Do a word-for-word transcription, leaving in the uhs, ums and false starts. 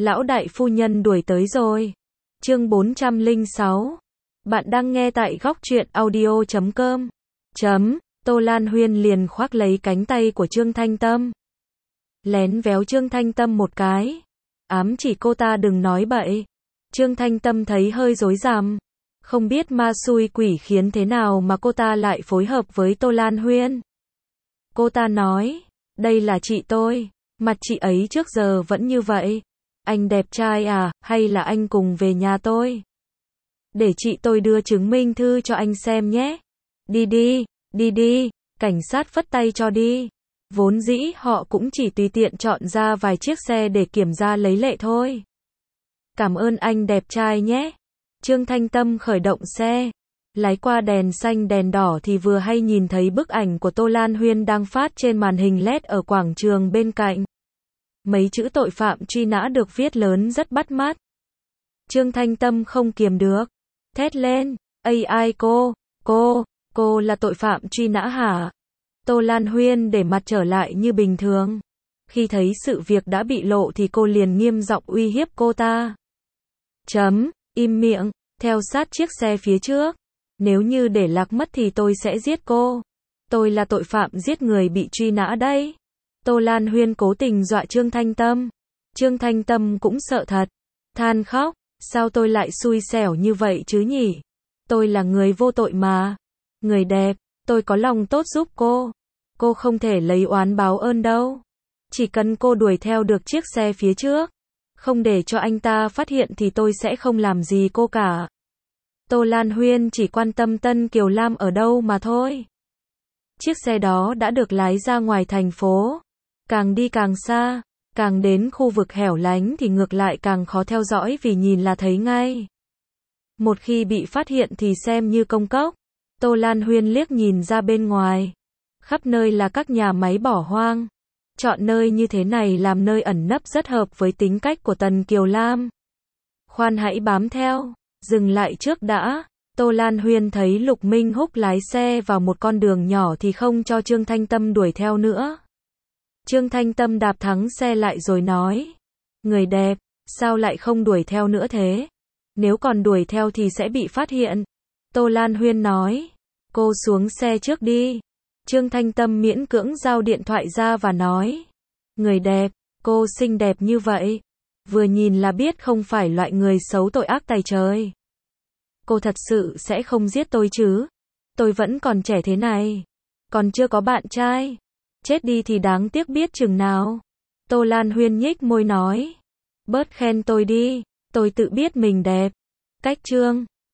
Lão đại phu nhân đuổi tới rồi. Chương bốn trăm lẻ sáu. Bạn đang nghe tại góc truyện audio chấm com. Chấm, Tô Lan Huyên liền khoác lấy cánh tay của Trương Thanh Tâm. Lén véo Trương Thanh Tâm một cái. Ám chỉ cô ta đừng nói bậy. Trương Thanh Tâm thấy hơi rối rắm. Không biết ma xui quỷ khiến thế nào mà cô ta lại phối hợp với Tô Lan Huyên. Cô ta nói, đây là chị tôi, mặt chị ấy trước giờ vẫn như vậy. Anh đẹp trai à, hay là anh cùng về nhà tôi? Để chị tôi đưa chứng minh thư cho anh xem nhé. Đi đi, đi đi, cảnh sát phất tay cho đi. Vốn dĩ họ cũng chỉ tùy tiện chọn ra vài chiếc xe để kiểm tra lấy lệ thôi. Cảm ơn anh đẹp trai nhé. Trương Thanh Tâm khởi động xe. Lái qua đèn xanh đèn đỏ thì vừa hay nhìn thấy bức ảnh của Tô Lan Huyên đang phát trên màn hình led ở quảng trường bên cạnh. Mấy chữ tội phạm truy nã được viết lớn rất bắt mắt. Trương Thanh Tâm không kiềm được. Thét lên, ây ai cô, cô, cô là tội phạm truy nã hả? Tô Lan Huyên để mặt trở lại như bình thường. Khi thấy sự việc đã bị lộ thì cô liền nghiêm giọng uy hiếp cô ta. Chấm, im miệng, theo sát chiếc xe phía trước. Nếu như để lạc mất thì tôi sẽ giết cô. Tôi là tội phạm giết người bị truy nã đấy. Tô Lan Huyên cố tình dọa Trương Thanh Tâm. Trương Thanh Tâm cũng sợ thật. Than khóc, sao tôi lại xui xẻo như vậy chứ nhỉ? Tôi là người vô tội mà. Người đẹp, tôi có lòng tốt giúp cô. Cô không thể lấy oán báo ơn đâu. Chỉ cần cô đuổi theo được chiếc xe phía trước. Không để cho anh ta phát hiện thì tôi sẽ không làm gì cô cả. Tô Lan Huyên chỉ quan tâm Tân Kiều Lam ở đâu mà thôi. Chiếc xe đó đã được lái ra ngoài thành phố. Càng đi càng xa, càng đến khu vực hẻo lánh thì ngược lại càng khó theo dõi vì nhìn là thấy ngay. Một khi bị phát hiện thì xem như công cốc. Tô Lan Huyên liếc nhìn ra bên ngoài. Khắp nơi là các nhà máy bỏ hoang. Chọn nơi như thế này làm nơi ẩn nấp rất hợp với tính cách của Tần Kiều Lam. Khoan hãy bám theo, dừng lại trước đã. Tô Lan Huyên thấy Lục Minh Húc lái xe vào một con đường nhỏ thì không cho Trương Thanh Tâm đuổi theo nữa. Trương Thanh Tâm đạp thắng xe lại rồi nói. Người đẹp, sao lại không đuổi theo nữa thế? Nếu còn đuổi theo thì sẽ bị phát hiện. Tô Lan Huyên nói. Cô xuống xe trước đi. Trương Thanh Tâm miễn cưỡng giao điện thoại ra và nói. Người đẹp, cô xinh đẹp như vậy. Vừa nhìn là biết không phải loại người xấu tội ác tày trời. Cô thật sự sẽ không giết tôi chứ? Tôi vẫn còn trẻ thế này. Còn chưa có bạn trai. Chết đi thì đáng tiếc biết chừng nào. Tô Lan Huyên nhếch môi nói. Bớt khen tôi đi. Tôi tự biết mình đẹp. Cách Trương